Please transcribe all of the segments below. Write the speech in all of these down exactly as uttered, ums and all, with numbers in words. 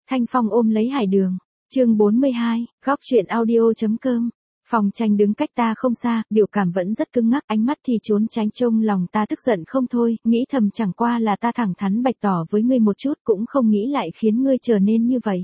Thanh Phong ôm lấy Hải Đường. Chương bốn mươi hai, góc truyện audio.com. Phong Tranh đứng cách ta không xa, biểu cảm vẫn rất cứng ngắc, ánh mắt thì trốn tránh, trông lòng ta tức giận không thôi, nghĩ thầm chẳng qua là ta thẳng thắn bạch tỏ với ngươi một chút, cũng không nghĩ lại khiến ngươi trở nên như vậy.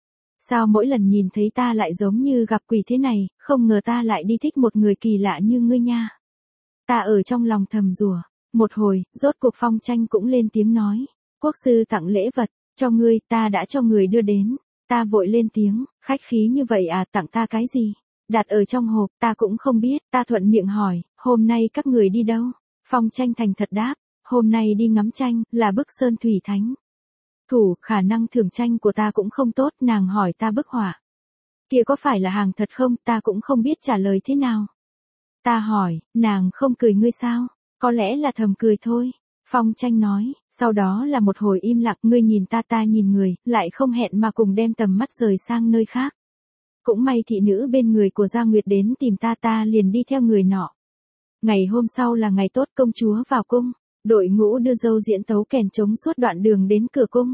Sao mỗi lần nhìn thấy ta lại giống như gặp quỷ thế này, không ngờ ta lại đi thích một người kỳ lạ như ngươi nha. Ta ở trong lòng thầm rủa. Một hồi, rốt cuộc Phong Tranh cũng lên tiếng nói. Quốc sư tặng lễ vật, cho ngươi, ta đã cho người đưa đến. Ta vội lên tiếng, khách khí như vậy à, tặng ta cái gì? Đặt ở trong hộp, ta cũng không biết, ta thuận miệng hỏi, hôm nay các người đi đâu? Phong Tranh thành thật đáp, hôm nay đi ngắm tranh, là bức Sơn Thủy Thánh. Thủ, khả năng thưởng tranh của ta cũng không tốt, nàng hỏi ta bức họa. Kia có phải là hàng thật không, ta cũng không biết trả lời thế nào. Ta hỏi, nàng không cười ngươi sao? Có lẽ là thầm cười thôi. Phong Tranh nói, sau đó là một hồi im lặng, ngươi nhìn ta ta nhìn người, lại không hẹn mà cùng đem tầm mắt rời sang nơi khác. Cũng may thị nữ bên người của Gia Nguyệt đến tìm ta ta liền đi theo người nọ. Ngày hôm sau là ngày tốt, công chúa vào cung, đội ngũ đưa dâu diễn tấu kèn trống suốt đoạn đường đến cửa cung.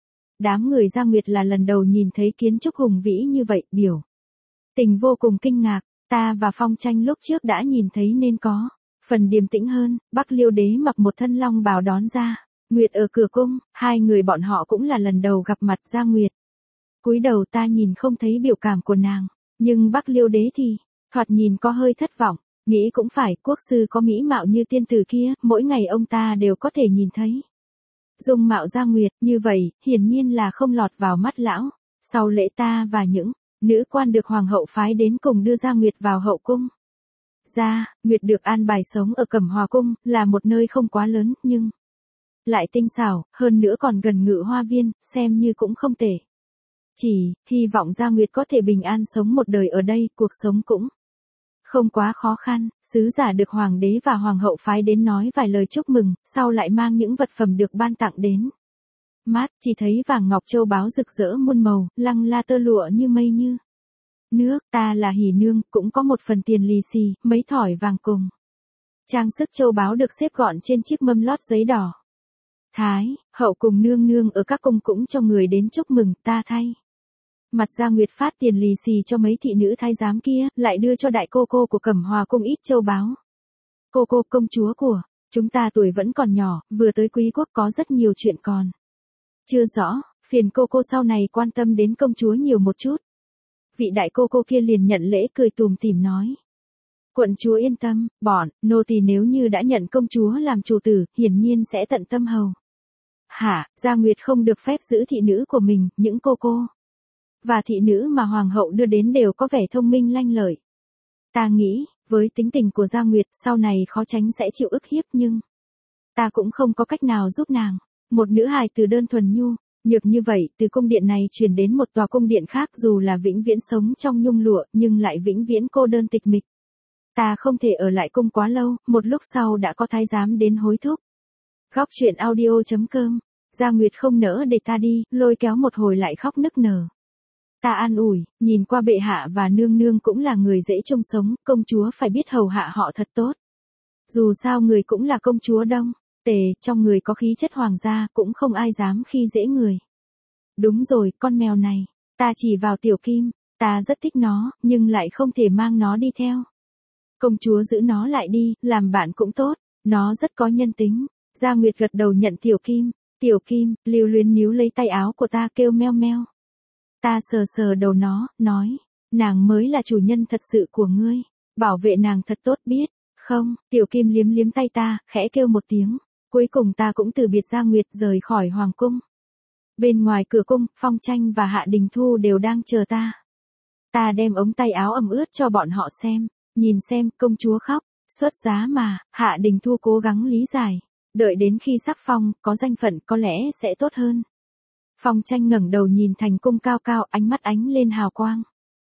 Đám người Gia Nguyệt là lần đầu nhìn thấy kiến trúc hùng vĩ như vậy, biểu tình vô cùng kinh ngạc, ta và Phong Tranh lúc trước đã nhìn thấy nên có phần điềm tĩnh hơn. Bắc Liêu đế mặc một thân long bào đón ra Nguyệt ở cửa cung, hai người bọn họ cũng là lần đầu gặp mặt Gia Nguyệt. Cúi đầu ta nhìn không thấy biểu cảm của nàng, nhưng Bắc Liêu đế thì thoạt nhìn có hơi thất vọng, nghĩ cũng phải, quốc sư có mỹ mạo như tiên tử kia, mỗi ngày ông ta đều có thể nhìn thấy. Dung mạo Gia Nguyệt như vậy, hiển nhiên là không lọt vào mắt lão. Sau lễ ta và những nữ quan được hoàng hậu phái đến cùng đưa Gia Nguyệt vào hậu cung. Gia Nguyệt được an bài sống ở Cẩm Hòa cung, là một nơi không quá lớn, nhưng lại tinh xảo, hơn nữa còn gần Ngự Hoa viên, xem như cũng không tệ. Chỉ hy vọng Gia Nguyệt có thể bình an sống một đời ở đây, cuộc sống cũng không quá khó khăn. Sứ giả được hoàng đế và hoàng hậu phái đến nói vài lời chúc mừng, sau lại mang những vật phẩm được ban tặng đến. Mát, chỉ thấy vàng ngọc châu báu rực rỡ muôn màu, lăng la tơ lụa như mây như nước. Ta là Hỉ Nương, cũng có một phần tiền lì xì, mấy thỏi vàng cùng trang sức châu báu được xếp gọn trên chiếc mâm lót giấy đỏ. Thái hậu cùng nương nương ở các cung cũng cho người đến chúc mừng. Ta thay mặt Gia Nguyệt phát tiền lì xì cho mấy thị nữ thái giám kia, lại đưa cho đại cô cô của Cẩm Hòa cung ít châu báu. Cô cô công chúa của chúng ta tuổi vẫn còn nhỏ, vừa tới quý quốc có rất nhiều chuyện còn chưa rõ, phiền cô cô sau này quan tâm đến công chúa nhiều một chút. Vị đại cô cô kia liền nhận lễ, cười tùm tìm nói. Quận chúa yên tâm, bọn nô tỳ nếu như đã nhận công chúa làm chủ tử, hiển nhiên sẽ tận tâm hầu. Hả? Gia Nguyệt không được phép giữ thị nữ của mình, những cô cô và thị nữ mà hoàng hậu đưa đến đều có vẻ thông minh lanh lợi. Ta nghĩ, với tính tình của Gia Nguyệt, sau này khó tránh sẽ chịu ức hiếp, nhưng ta cũng không có cách nào giúp nàng. Một nữ hài từ đơn thuần nhu nhược như vậy, từ cung điện này chuyển đến một tòa cung điện khác, dù là vĩnh viễn sống trong nhung lụa, nhưng lại vĩnh viễn cô đơn tịch mịch. Ta không thể ở lại cung quá lâu, một lúc sau đã có thái giám đến hối thúc. Góc truyện audio.com. Gia Nguyệt không nỡ để ta đi, lôi kéo một hồi lại khóc nức nở. Ta an ủi, nhìn qua bệ hạ và nương nương cũng là người dễ chung sống, công chúa phải biết hầu hạ họ thật tốt. Dù sao người cũng là công chúa Đông Tề, trong người có khí chất hoàng gia, cũng không ai dám khi dễ người. Đúng rồi, con mèo này, ta chỉ vào Tiểu Kim, ta rất thích nó, nhưng lại không thể mang nó đi theo. Công chúa giữ nó lại đi, làm bạn cũng tốt, nó rất có nhân tính. Gia Nguyệt gật đầu nhận Tiểu Kim. Tiểu Kim lưu luyến níu lấy tay áo của ta, kêu meo meo. Ta sờ sờ đầu nó, nói, nàng mới là chủ nhân thật sự của ngươi, bảo vệ nàng thật tốt biết không? Tiểu Kim liếm liếm tay ta, khẽ kêu một tiếng. Cuối cùng ta cũng từ biệt Gia Nguyệt, rời khỏi hoàng cung. Bên ngoài cửa cung, Phong Tranh và Hạ Đình Thu đều đang chờ ta. Ta đem ống tay áo ẩm ướt cho bọn họ xem, nhìn xem, công chúa khóc, xuất giá mà. Hạ Đình Thu cố gắng lý giải, đợi đến khi sắc phong, có danh phận có lẽ sẽ tốt hơn. Phong Tranh ngẩng đầu nhìn thành cung cao cao, ánh mắt ánh lên hào quang.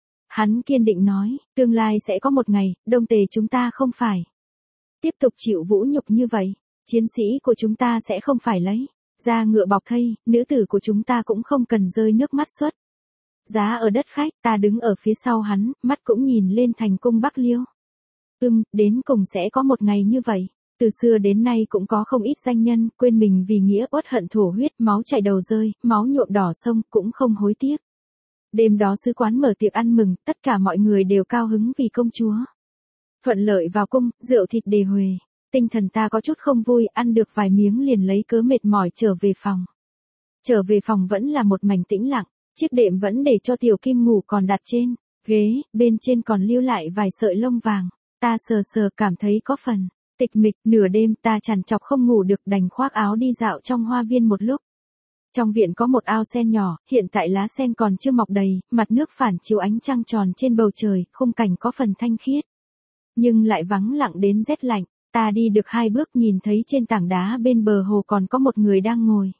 Hắn kiên định nói, tương lai sẽ có một ngày, Đông Tề chúng ta không phải tiếp tục chịu vũ nhục như vậy. Chiến sĩ của chúng ta sẽ không phải lấy da ngựa bọc thây, nữ tử của chúng ta cũng không cần rơi nước mắt xuất giá ở đất khách. Ta đứng ở phía sau hắn, mắt cũng nhìn lên thành cung Bắc Liêu. Ừm, đến cùng sẽ có một ngày như vậy. Từ xưa đến nay cũng có không ít danh nhân, quên mình vì nghĩa uất hận thổ huyết, máu chảy đầu rơi, máu nhuộm đỏ sông, cũng không hối tiếc. Đêm đó sứ quán mở tiệc ăn mừng, tất cả mọi người đều cao hứng vì công chúa thuận lợi vào cung, rượu thịt đề huề. Tinh thần ta có chút không vui, ăn được vài miếng liền lấy cớ mệt mỏi trở về phòng. Trở về phòng vẫn là một mảnh tĩnh lặng, chiếc đệm vẫn để cho Tiểu Kim ngủ còn đặt trên ghế, bên trên còn lưu lại vài sợi lông vàng. Ta sờ sờ cảm thấy có phần tịch mịch, nửa đêm ta trằn trọc không ngủ được, đành khoác áo đi dạo trong hoa viên một lúc. Trong viện có một ao sen nhỏ, hiện tại lá sen còn chưa mọc đầy, mặt nước phản chiếu ánh trăng tròn trên bầu trời, khung cảnh có phần thanh khiết. Nhưng lại vắng lặng đến rét lạnh, ta đi được hai bước nhìn thấy trên tảng đá bên bờ hồ còn có một người đang ngồi.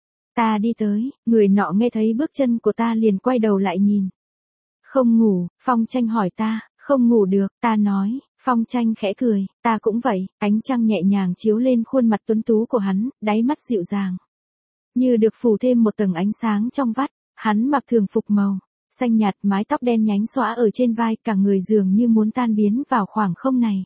Ta đi tới, người nọ nghe thấy bước chân của ta liền quay đầu lại nhìn. Không ngủ, Phong Tranh hỏi ta, không ngủ được, ta nói, Phong Tranh khẽ cười, ta cũng vậy, ánh trăng nhẹ nhàng chiếu lên khuôn mặt tuấn tú của hắn, đáy mắt dịu dàng. Như được phủ thêm một tầng ánh sáng trong vắt, hắn mặc thường phục màu xanh nhạt, mái tóc đen nhánh xõa ở trên vai, cả người dường như muốn tan biến vào khoảng không này.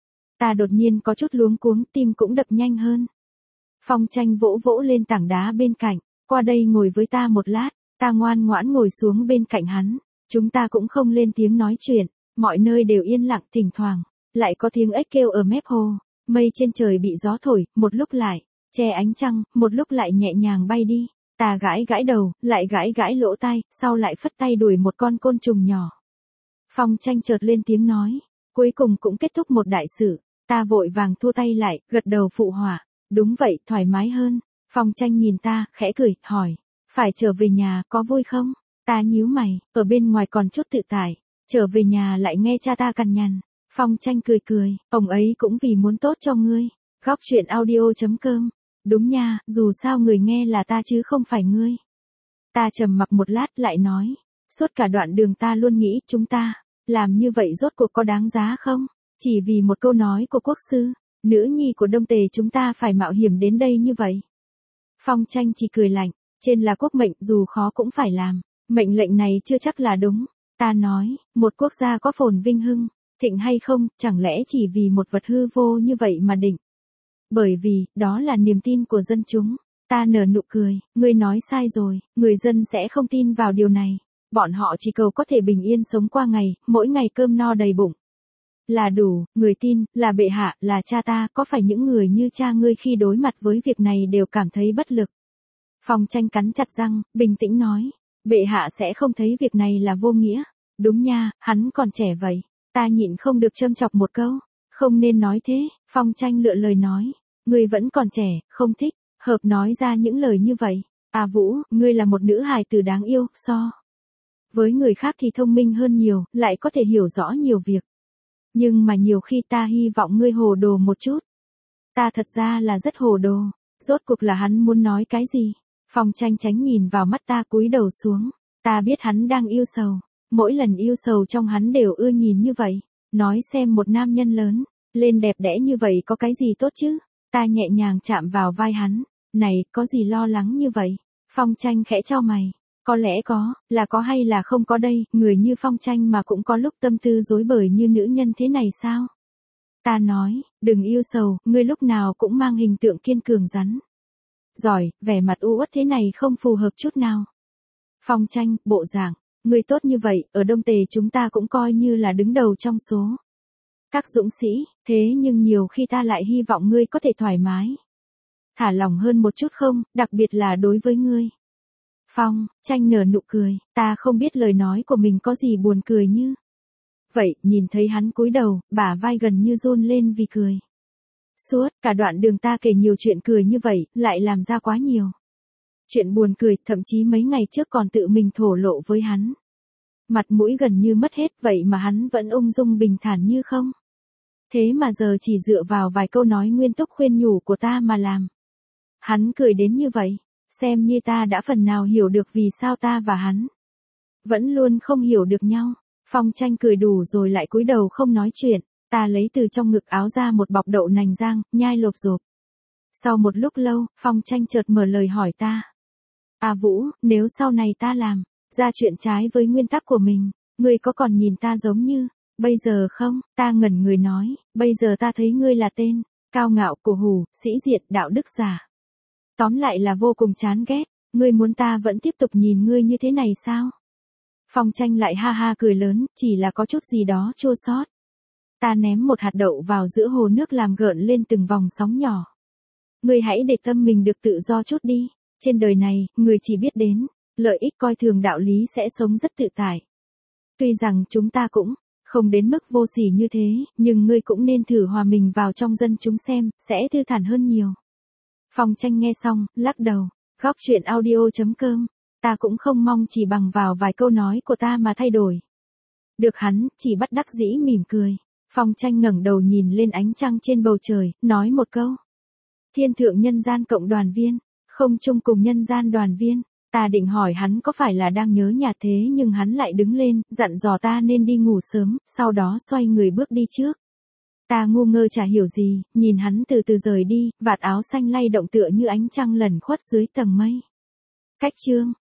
Ta đột nhiên có chút luống cuống, tim cũng đập nhanh hơn. Phong Tranh vỗ vỗ lên tảng đá bên cạnh, qua đây ngồi với ta một lát, ta ngoan ngoãn ngồi xuống bên cạnh hắn. Chúng ta cũng không lên tiếng nói chuyện, mọi nơi đều yên lặng, thỉnh thoảng lại có tiếng ếch kêu ở mép hồ. Mây trên trời bị gió thổi, một lúc lại che ánh trăng, một lúc lại nhẹ nhàng bay đi. Ta gãi gãi đầu, lại gãi gãi lỗ tai, sau lại phất tay đuổi một con côn trùng nhỏ. Phong Tranh chợt lên tiếng nói, cuối cùng cũng kết thúc một đại sự. Ta vội vàng thua tay lại, gật đầu phụ họa, đúng vậy, thoải mái hơn. Phong Tranh nhìn ta, khẽ cười, hỏi, phải trở về nhà, có vui không? Ta nhíu mày, ở bên ngoài còn chút tự tại, trở về nhà lại nghe cha ta cằn nhằn. Phong Tranh cười cười, ông ấy cũng vì muốn tốt cho ngươi. Góc truyện audio chấm com. Đúng nha, dù sao người nghe là ta chứ không phải ngươi. Ta trầm mặc một lát lại nói, suốt cả đoạn đường ta luôn nghĩ chúng ta làm như vậy rốt cuộc có đáng giá không? Chỉ vì một câu nói của quốc sư, nữ nhi của Đông Tề chúng ta phải mạo hiểm đến đây như vậy. Phong Tranh chỉ cười lạnh, trên là quốc mệnh, dù khó cũng phải làm. Mệnh lệnh này chưa chắc là đúng. Ta nói, một quốc gia có phồn vinh hưng thịnh hay không, chẳng lẽ chỉ vì một vật hư vô như vậy mà định? Bởi vì, đó là niềm tin của dân chúng. Ta nở nụ cười, ngươi nói sai rồi, người dân sẽ không tin vào điều này. Bọn họ chỉ cầu có thể bình yên sống qua ngày, mỗi ngày cơm no đầy bụng là đủ. Người tin, là bệ hạ, là cha ta, có phải những người như cha ngươi khi đối mặt với việc này đều cảm thấy bất lực? Phong Tranh cắn chặt răng, bình tĩnh nói, bệ hạ sẽ không thấy việc này là vô nghĩa. Đúng nha, hắn còn trẻ vậy. Ta nhịn không được châm chọc một câu, không nên nói thế. Phong Tranh lựa lời nói, ngươi vẫn còn trẻ, không thích hợp nói ra những lời như vậy. À Vũ, ngươi là một nữ hài tử đáng yêu, so với người khác thì thông minh hơn nhiều, lại có thể hiểu rõ nhiều việc. Nhưng mà nhiều khi ta hy vọng ngươi hồ đồ một chút. Ta thật ra là rất hồ đồ. Rốt cuộc là hắn muốn nói cái gì? Phong Tranh tránh nhìn vào mắt ta, cúi đầu xuống. Ta biết hắn đang yêu sầu. Mỗi lần yêu sầu trong hắn đều ưa nhìn như vậy. Nói xem một nam nhân lớn lên đẹp đẽ như vậy có cái gì tốt chứ? Ta nhẹ nhàng chạm vào vai hắn. Này, có gì lo lắng như vậy? Phong Tranh khẽ chau mày. Có lẽ có, là có hay là không có đây, người như Phong Tranh mà cũng có lúc tâm tư rối bời như nữ nhân thế này sao? Ta nói, đừng yêu sầu, ngươi lúc nào cũng mang hình tượng kiên cường rắn giỏi, vẻ mặt u uất thế này không phù hợp chút nào. Phong Tranh, bộ dạng ngươi tốt như vậy, ở Đông Tề chúng ta cũng coi như là đứng đầu trong số các dũng sĩ, thế nhưng nhiều khi ta lại hy vọng ngươi có thể thoải mái, thả lỏng hơn một chút không, đặc biệt là đối với ngươi. Phong Tranh nở nụ cười, ta không biết lời nói của mình có gì buồn cười như vậy. Nhìn thấy hắn cúi đầu, bả vai gần như run lên vì cười. Suốt cả đoạn đường ta kể nhiều chuyện cười như vậy, lại làm ra quá nhiều chuyện buồn cười, thậm chí mấy ngày trước còn tự mình thổ lộ với hắn. Mặt mũi gần như mất hết, vậy mà hắn vẫn ung dung bình thản như không. Thế mà giờ chỉ dựa vào vài câu nói nguyên túc khuyên nhủ của ta mà làm hắn cười đến như vậy, xem như ta đã phần nào hiểu được vì sao ta và hắn vẫn luôn không hiểu được nhau. Phong Tranh cười đủ rồi lại cúi đầu không nói chuyện. Ta lấy từ trong ngực áo ra một bọc đậu nành rang, nhai lộp rộp. Sau một lúc lâu, Phong Tranh chợt mở lời hỏi ta. À Vũ, nếu sau này ta làm ra chuyện trái với nguyên tắc của mình, ngươi có còn nhìn ta giống như bây giờ không? Ta ngẩn người nói, bây giờ ta thấy ngươi là tên Cao ngạo, cổ hủ, sĩ diện, đạo đức giả. Tóm lại là vô cùng chán ghét. Ngươi muốn ta vẫn tiếp tục nhìn ngươi như thế này sao? Phong Tranh lại ha ha cười lớn, chỉ là có chút gì đó chua xót. Ta ném một hạt đậu vào giữa hồ nước làm gợn lên từng vòng sóng nhỏ. Ngươi hãy để tâm mình được tự do chút đi. Trên đời này, người chỉ biết đến lợi ích coi thường đạo lý sẽ sống rất tự tại. Tuy rằng chúng ta cũng không đến mức vô sỉ như thế, nhưng ngươi cũng nên thử hòa mình vào trong dân chúng xem, sẽ thư thản hơn nhiều. Phong Tranh nghe xong, lắc đầu. Góc truyện audio chấm com. Ta cũng không mong chỉ bằng vào vài câu nói của ta mà thay đổi. Được hắn, chỉ bất đắc dĩ mỉm cười. Phong Tranh ngẩng đầu nhìn lên ánh trăng trên bầu trời, nói một câu. Thiên thượng nhân gian cộng đoàn viên, không chung cùng nhân gian đoàn viên. Ta định hỏi hắn có phải là đang nhớ nhà thế nhưng hắn lại đứng lên, dặn dò ta nên đi ngủ sớm, sau đó xoay người bước đi trước. Ta ngu ngơ chả hiểu gì, nhìn hắn từ từ rời đi, vạt áo xanh lay động tựa như ánh trăng lẩn khuất dưới tầng mây. Cách chương